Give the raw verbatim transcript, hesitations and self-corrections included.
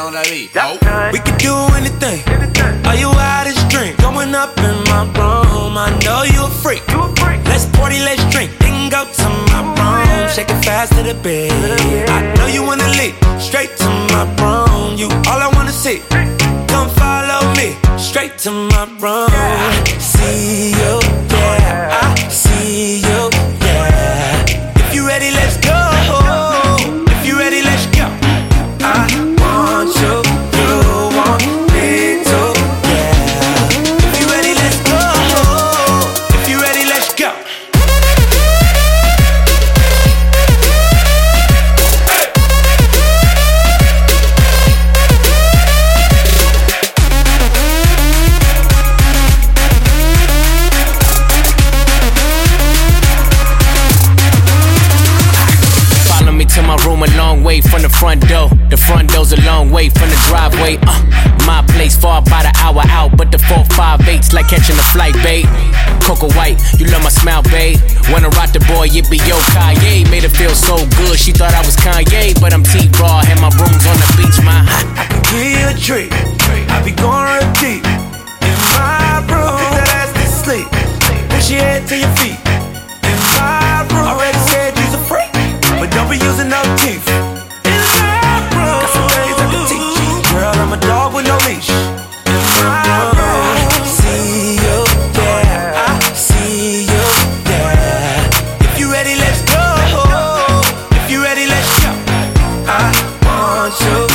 on that beat. Oh. We could do anything. Are you out of drink? Going up in my room. I know you a freak. Let's party, let's drink. Then go to my room. Shake it fast to the bed. I know you wanna leap straight to my room. You all I wanna see. Come follow me straight to my room. See you, yeah. I see you, yeah. If you ready, let's go. If you ready, let's go. I want you, you want me too, yeah. If you ready, let's go. If you ready, let's go. To my room a long way from the front door. The front door's a long way from the driveway. Uh, my place far about an hour out, but the four five eight's like catching a flight, babe. Coco White, you love my smile, babe. Wanna rock the boy, it be yo Kanye. Made her feel so good, she thought I was Kanye, but I'm T-Raw, and my room's on the beach, my. I can give you a treat. I be going real deep in my room. Put that ass to sleep. Push your head to your feet. In my room, already said you's a freak, but don't be using no teeth. In my room, got some things I can teach you. Girl, I'm a dog with no leash. In my room, see you, yeah. I see you, yeah. If you ready, let's go. If you ready, let's go. I want you.